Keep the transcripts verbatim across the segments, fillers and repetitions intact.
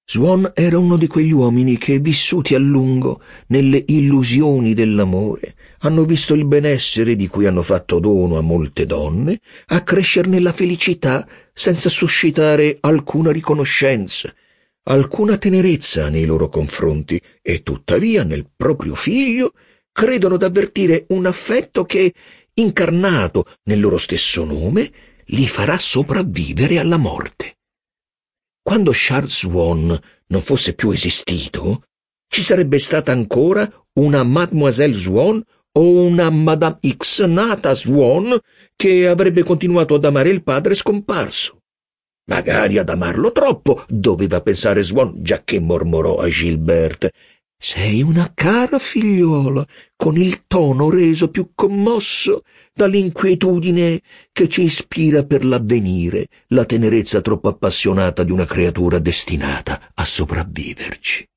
Swan era uno di quegli uomini che, vissuti a lungo nelle illusioni dell'amore, hanno visto il benessere di cui hanno fatto dono a molte donne accrescere nella felicità senza suscitare alcuna riconoscenza, alcuna tenerezza nei loro confronti, e tuttavia nel proprio figlio credono d'avvertire un affetto che, incarnato nel loro stesso nome, li farà sopravvivere alla morte. Quando Charles Swan non fosse più esistito, ci sarebbe stata ancora una Mademoiselle Swan o una Madame X nata Swan che avrebbe continuato ad amare il padre scomparso. Magari ad amarlo troppo, doveva pensare Swan, giacché mormorò a Gilberte: «Sei una cara figliuola», con il tono reso più commosso dall'inquietudine che ci ispira per l'avvenire la tenerezza troppo appassionata di una creatura destinata a sopravviverci.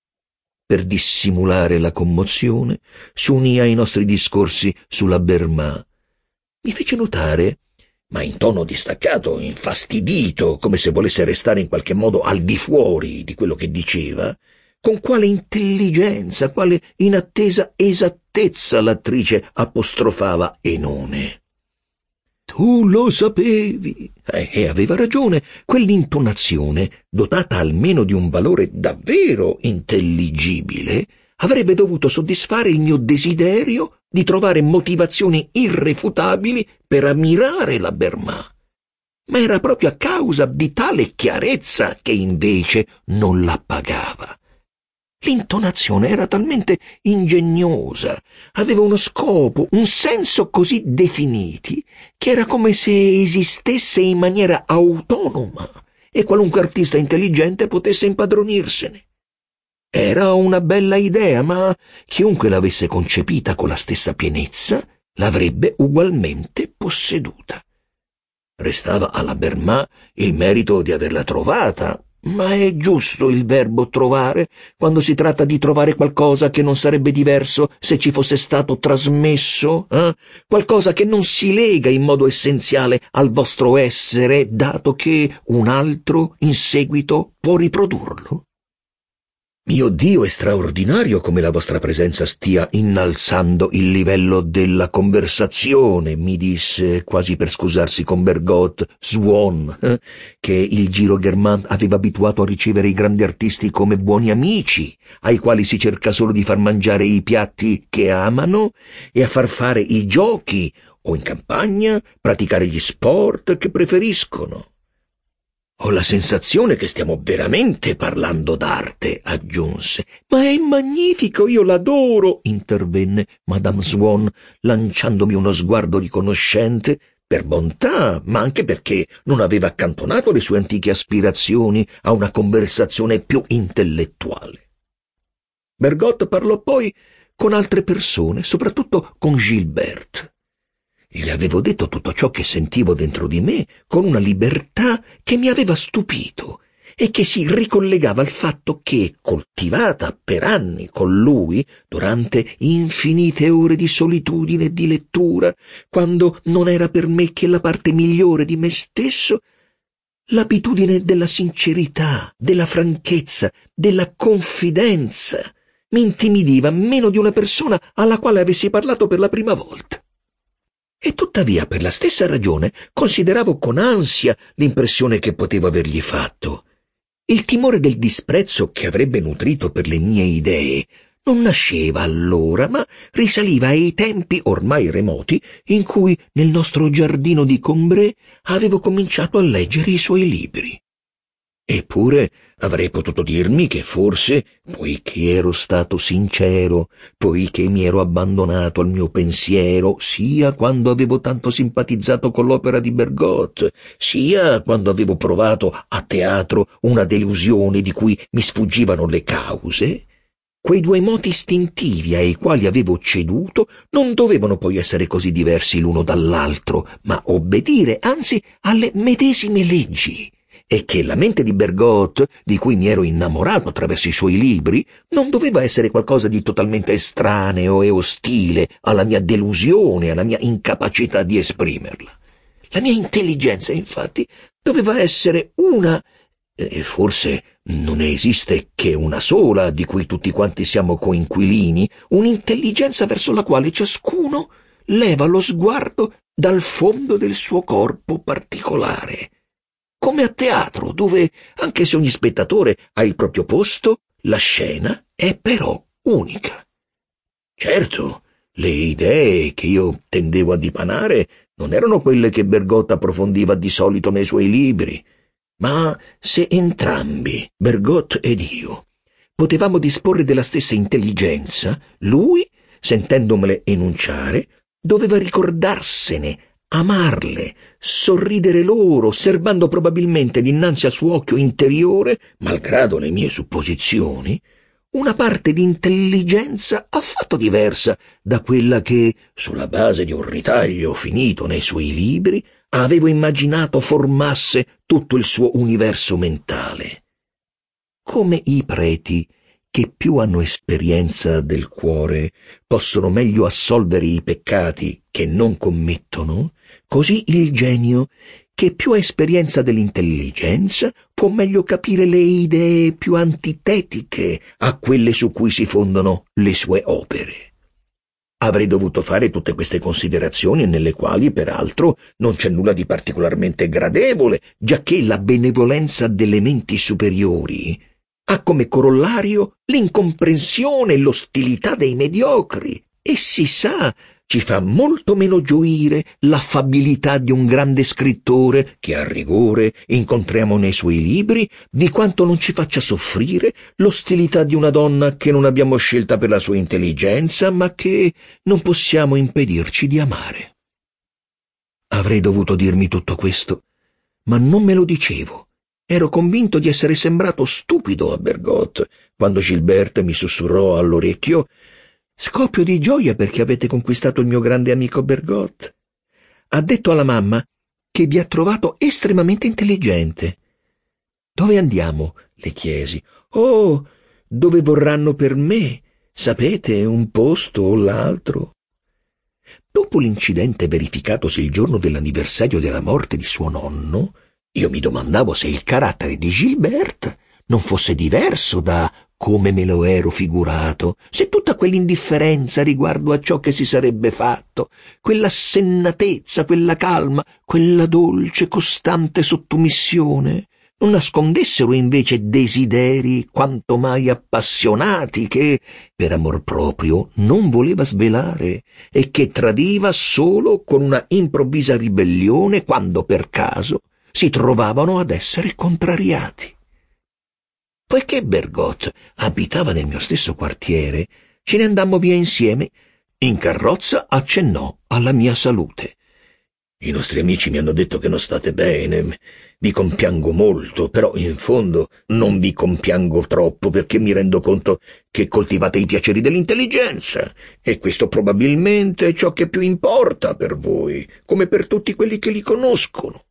Per dissimulare la commozione, s'unì ai nostri discorsi sulla Berma. Mi fece notare, ma in tono distaccato, infastidito, come se volesse restare in qualche modo al di fuori di quello che diceva, con quale intelligenza, quale inattesa esattezza l'attrice apostrofava Enone. «Tu lo sapevi!» Eh, e aveva ragione. Quell'intonazione, dotata almeno di un valore davvero intelligibile, avrebbe dovuto soddisfare il mio desiderio di trovare motivazioni irrefutabili per ammirare la Berma. Ma era proprio a causa di tale chiarezza che invece non la pagava. L'intonazione era talmente ingegnosa, aveva uno scopo, un senso così definiti, che era come se esistesse in maniera autonoma e qualunque artista intelligente potesse impadronirsene. Era una bella idea, ma chiunque l'avesse concepita con la stessa pienezza l'avrebbe ugualmente posseduta. Restava alla Berma il merito di averla trovata. Ma è giusto il verbo trovare quando si tratta di trovare qualcosa che non sarebbe diverso se ci fosse stato trasmesso? Eh? Qualcosa che non si lega in modo essenziale al vostro essere, dato che un altro in seguito può riprodurlo? Mio Dio, è straordinario come la vostra presenza stia innalzando il livello della conversazione, mi disse, quasi per scusarsi con Bergotte, Swan, eh, che il Giro Germain aveva abituato a ricevere i grandi artisti come buoni amici, ai quali si cerca solo di far mangiare i piatti che amano e a far fare i giochi, o in campagna praticare gli sport che preferiscono. «Ho la sensazione che stiamo veramente parlando d'arte», aggiunse. «Ma è magnifico, io l'adoro», intervenne Madame Swan, lanciandomi uno sguardo riconoscente, per bontà, ma anche perché non aveva accantonato le sue antiche aspirazioni a una conversazione più intellettuale. Bergotte parlò poi con altre persone, soprattutto con Gilberte. Gli avevo detto tutto ciò che sentivo dentro di me con una libertà che mi aveva stupito e che si ricollegava al fatto che, coltivata per anni con lui, durante infinite ore di solitudine e di lettura, quando non era per me che la parte migliore di me stesso, l'abitudine della sincerità, della franchezza, della confidenza mi intimidiva meno di una persona alla quale avessi parlato per la prima volta. E tuttavia, per la stessa ragione, consideravo con ansia l'impressione che potevo avergli fatto. Il timore del disprezzo che avrebbe nutrito per le mie idee non nasceva allora, ma risaliva ai tempi ormai remoti in cui nel nostro giardino di Combray avevo cominciato a leggere i suoi libri. Eppure avrei potuto dirmi che forse, poiché ero stato sincero, poiché mi ero abbandonato al mio pensiero, sia quando avevo tanto simpatizzato con l'opera di Bergotte, sia quando avevo provato a teatro una delusione di cui mi sfuggivano le cause, quei due moti istintivi ai quali avevo ceduto non dovevano poi essere così diversi l'uno dall'altro, ma obbedire anzi alle medesime leggi, e che la mente di Bergotte, di cui mi ero innamorato attraverso i suoi libri, non doveva essere qualcosa di totalmente estraneo e ostile alla mia delusione, alla mia incapacità di esprimerla. La mia intelligenza, infatti, doveva essere una, e forse non ne esiste che una sola, di cui tutti quanti siamo coinquilini, un'intelligenza verso la quale ciascuno leva lo sguardo dal fondo del suo corpo particolare. Come a teatro, dove, anche se ogni spettatore ha il proprio posto, la scena è però unica. Certo, le idee che io tendevo a dipanare non erano quelle che Bergotte approfondiva di solito nei suoi libri, ma se entrambi, Bergotte ed io, potevamo disporre della stessa intelligenza, lui, sentendomele enunciare, doveva ricordarsene, amarle, sorridere loro, serbando probabilmente dinanzi al suo occhio interiore, malgrado le mie supposizioni, una parte di intelligenza affatto diversa da quella che, sulla base di un ritaglio finito nei suoi libri, avevo immaginato formasse tutto il suo universo mentale. Come i preti, che più hanno esperienza del cuore, possono meglio assolvere i peccati che non commettono, così il genio, che più ha esperienza dell'intelligenza, può meglio capire le idee più antitetiche a quelle su cui si fondano le sue opere. Avrei dovuto fare tutte queste considerazioni, nelle quali, peraltro, non c'è nulla di particolarmente gradevole, giacché la benevolenza delle menti superiori ha come corollario l'incomprensione e l'ostilità dei mediocri, e si sa, ci fa molto meno gioire l'affabilità di un grande scrittore che a rigore incontriamo nei suoi libri, di quanto non ci faccia soffrire l'ostilità di una donna che non abbiamo scelta per la sua intelligenza, ma che non possiamo impedirci di amare. Avrei dovuto dirmi tutto questo, ma non me lo dicevo. Ero convinto di essere sembrato stupido a Bergotte, quando Gilberte mi sussurrò all'orecchio: «Scoppio di gioia perché avete conquistato il mio grande amico Bergotte. Ha detto alla mamma che vi ha trovato estremamente intelligente». «Dove andiamo?» le chiesi. «Oh, dove vorranno per me, sapete, un posto o l'altro». Dopo l'incidente verificatosi il giorno dell'anniversario della morte di suo nonno, io mi domandavo se il carattere di Gilberte non fosse diverso da come me lo ero figurato, se tutta quell'indifferenza riguardo a ciò che si sarebbe fatto, quella sennatezza, quella calma, quella dolce, costante sottomissione, non nascondessero invece desideri quanto mai appassionati che, per amor proprio, non voleva svelare e che tradiva solo con una improvvisa ribellione quando per caso si trovavano ad essere contrariati. Poiché Bergotte abitava nel mio stesso quartiere, ce ne andammo via insieme. In carrozza accennò alla mia salute. «I nostri amici mi hanno detto che non state bene. Vi compiango molto, però in fondo non vi compiango troppo, perché mi rendo conto che coltivate i piaceri dell'intelligenza, e questo probabilmente è ciò che più importa per voi, come per tutti quelli che li conoscono».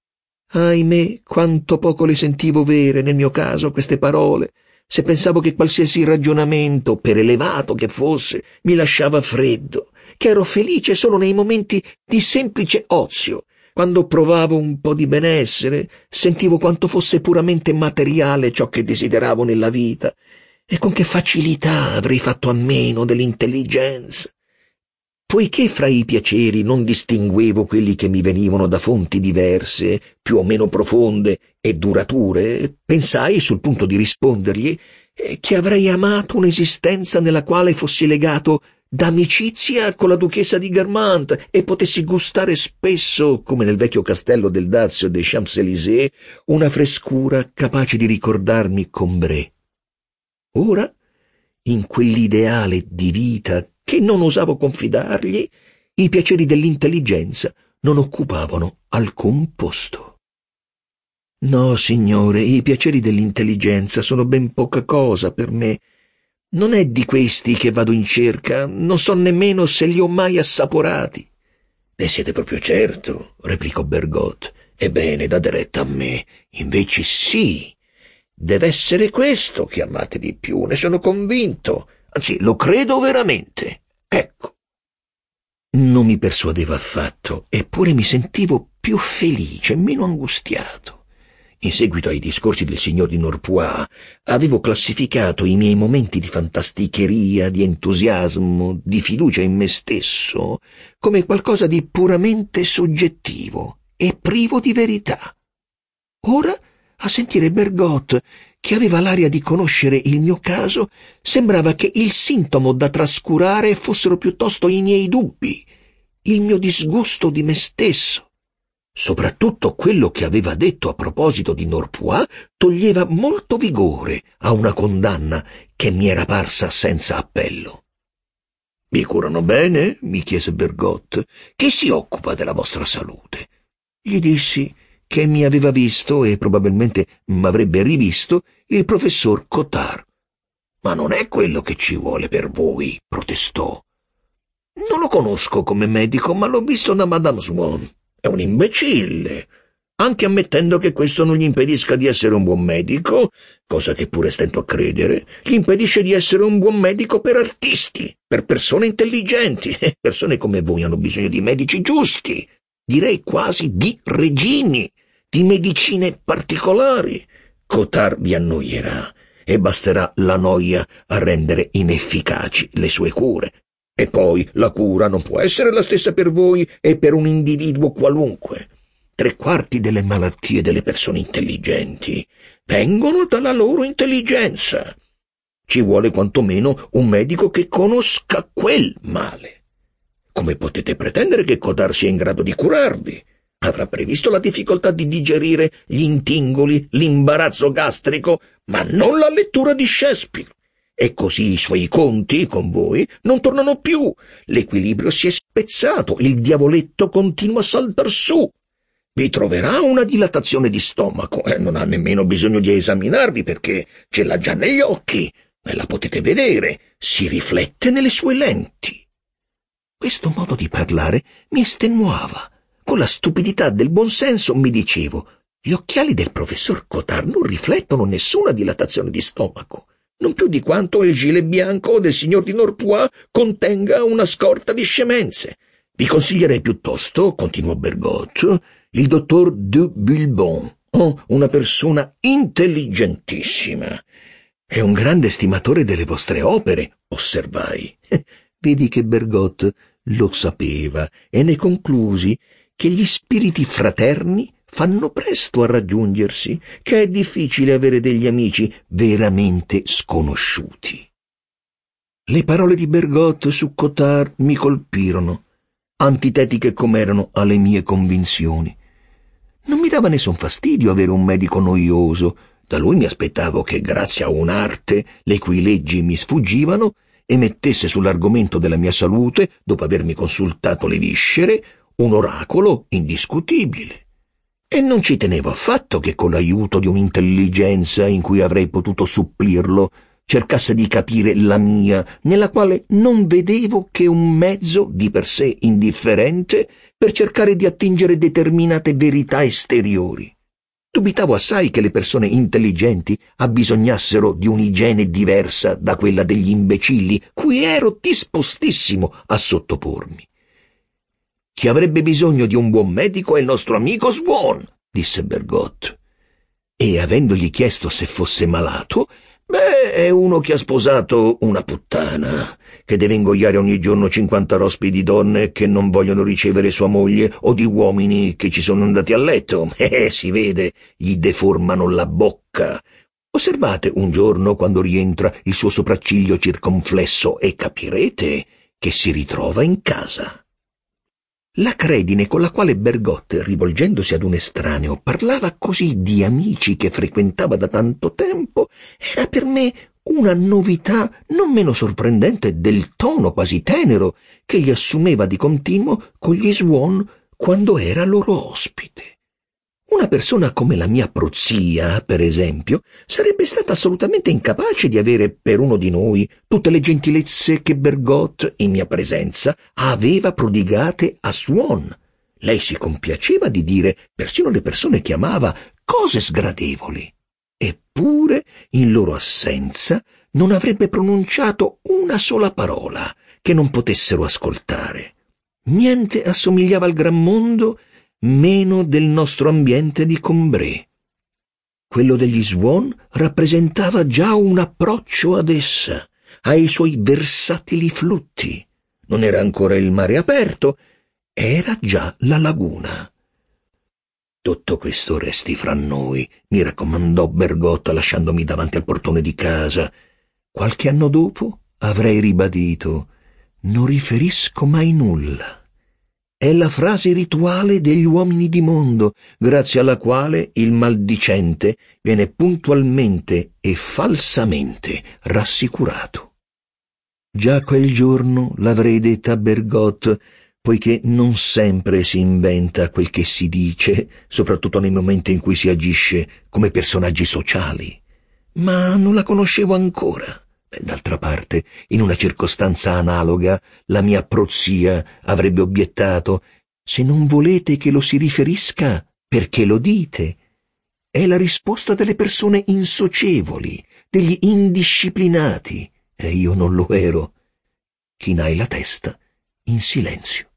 Ahimè, quanto poco le sentivo vere nel mio caso queste parole, se pensavo che qualsiasi ragionamento, per elevato che fosse, mi lasciava freddo, che ero felice solo nei momenti di semplice ozio. Quando provavo un po' di benessere, sentivo quanto fosse puramente materiale ciò che desideravo nella vita, e con che facilità avrei fatto a meno dell'intelligenza. Poiché fra i piaceri non distinguevo quelli che mi venivano da fonti diverse, più o meno profonde e durature, pensai, sul punto di rispondergli, che avrei amato un'esistenza nella quale fossi legato d'amicizia con la duchessa di Guermantes e potessi gustare spesso, come nel vecchio castello del Dazio dei Champs-Élysées, una frescura capace di ricordarmi Combray. Ora, in quell'ideale di vita che non osavo confidargli, i piaceri dell'intelligenza non occupavano alcun posto. No, signore, i piaceri dell'intelligenza sono ben poca cosa per me. Non è di questi che vado in cerca, non so nemmeno se li ho mai assaporati. Ne siete proprio certo? Replicò Bergotte. Ebbene, date retta a me. Invece sì, deve essere questo che amate di più, ne sono convinto. Anzi, lo credo veramente. Ecco. Non mi persuadeva affatto, eppure mi sentivo più felice, meno angustiato. in seguito ai discorsi del signor di Norpois, avevo classificato i miei momenti di fantasticheria, di entusiasmo, di fiducia in me stesso, come qualcosa di puramente soggettivo e privo di verità. Ora, a sentire Bergotte, che aveva l'aria di conoscere il mio caso, sembrava che il sintomo da trascurare fossero piuttosto i miei dubbi, il mio disgusto di me stesso. Soprattutto quello che aveva detto a proposito di Norpois toglieva molto vigore a una condanna che mi era parsa senza appello. «Vi curano bene?» mi chiese Bergotte. «Chi si occupa della vostra salute?» Gli dissi che mi aveva visto e probabilmente m'avrebbe rivisto il professor Cottard. «Ma non è quello che ci vuole per voi», protestò. «Non lo conosco come medico, ma l'ho visto da Madame Swann. È un imbecille, anche ammettendo che questo non gli impedisca di essere un buon medico, cosa che pure stento a credere, gli impedisce di essere un buon medico per artisti, per persone intelligenti. Persone come voi hanno bisogno di medici giusti, direi quasi di regini, di medicine particolari. Cottard vi annoierà e basterà la noia a rendere inefficaci le sue cure. E poi la cura non può essere la stessa per voi e per un individuo qualunque. Tre quarti delle malattie delle persone intelligenti vengono dalla loro intelligenza. Ci vuole quantomeno un medico che conosca quel male. Come potete pretendere che Cottard sia in grado di curarvi? Avrà previsto la difficoltà di digerire gli intingoli, l'imbarazzo gastrico, ma non la lettura di Shakespeare. E così i suoi conti con voi non tornano più, l'equilibrio si è spezzato, il diavoletto continua a saltar su. Vi troverà una dilatazione di stomaco e non ha nemmeno bisogno di esaminarvi perché ce l'ha già negli occhi e la potete vedere, si riflette nelle sue lenti. Questo modo di parlare mi estenuava. Con la stupidità del buonsenso mi dicevo: gli occhiali del professor Cottard non riflettono nessuna dilatazione di stomaco, non più di quanto il gilet bianco del signor di Norpois contenga una scorta di scemenze. Vi consiglierei piuttosto, continuò Bergotte, il dottor de Bulbon, oh, una persona intelligentissima. È un grande stimatore delle vostre opere, osservai. Vedi che Bergotte lo sapeva e ne conclusi che gli spiriti fraterni fanno presto a raggiungersi, che è difficile avere degli amici veramente sconosciuti. Le parole di Bergotte su Cottard mi colpirono, antitetiche com'erano alle mie convinzioni. Non mi dava nessun fastidio avere un medico noioso. Da lui mi aspettavo che, grazie a un'arte le cui leggi mi sfuggivano, emettesse sull'argomento della mia salute, dopo avermi consultato le viscere, un oracolo indiscutibile. E non ci tenevo affatto che con l'aiuto di un'intelligenza in cui avrei potuto supplirlo cercasse di capire la mia, nella quale non vedevo che un mezzo di per sé indifferente per cercare di attingere determinate verità esteriori. Dubitavo assai che le persone intelligenti abbisognassero di un'igiene diversa da quella degli imbecilli, cui ero dispostissimo a sottopormi. «Chi avrebbe bisogno di un buon medico è il nostro amico Swann», disse Bergotte. E avendogli chiesto se fosse malato, «Beh, è uno che ha sposato una puttana, che deve ingoiare ogni giorno cinquanta rospi di donne che non vogliono ricevere sua moglie o di uomini che ci sono andati a letto. Eh, si vede, gli deformano la bocca. Osservate un giorno quando rientra il suo sopracciglio circonflesso e capirete che si ritrova in casa». L'acredine con la quale Bergotte, rivolgendosi ad un estraneo, parlava così di amici che frequentava da tanto tempo, era per me una novità non meno sorprendente del tono quasi tenero che egli assumeva di continuo con gli Swann quando era loro ospite. Una persona come la mia prozia, per esempio, sarebbe stata assolutamente incapace di avere per uno di noi tutte le gentilezze che Bergotte, in mia presenza, aveva prodigate a Swann. Lei si compiaceva di dire, persino le persone che amava, cose sgradevoli. Eppure, in loro assenza, non avrebbe pronunciato una sola parola che non potessero ascoltare. Niente assomigliava al gran mondo meno del nostro ambiente di Combray. quello degli Swan rappresentava già un approccio ad essa, ai suoi versatili flutti. Non era ancora il mare aperto, era già la laguna. «Tutto questo resti fra noi», mi raccomandò Bergotta lasciandomi davanti al portone di casa. Qualche anno dopo avrei ribadito: «Non riferisco mai nulla». È la frase rituale degli uomini di mondo, grazie alla quale il maldicente viene puntualmente e falsamente rassicurato. Già quel giorno l'avrei detta a Bergotte, poiché non sempre si inventa quel che si dice, soprattutto nei momenti in cui si agisce come personaggi sociali. Ma non la conoscevo ancora. D'altra parte, in una circostanza analoga, la mia prozia avrebbe obiettato: «Se non volete che lo si riferisca, perché lo dite?» È la risposta delle persone insocievoli, degli indisciplinati, e io non lo ero. Chinai la testa in silenzio.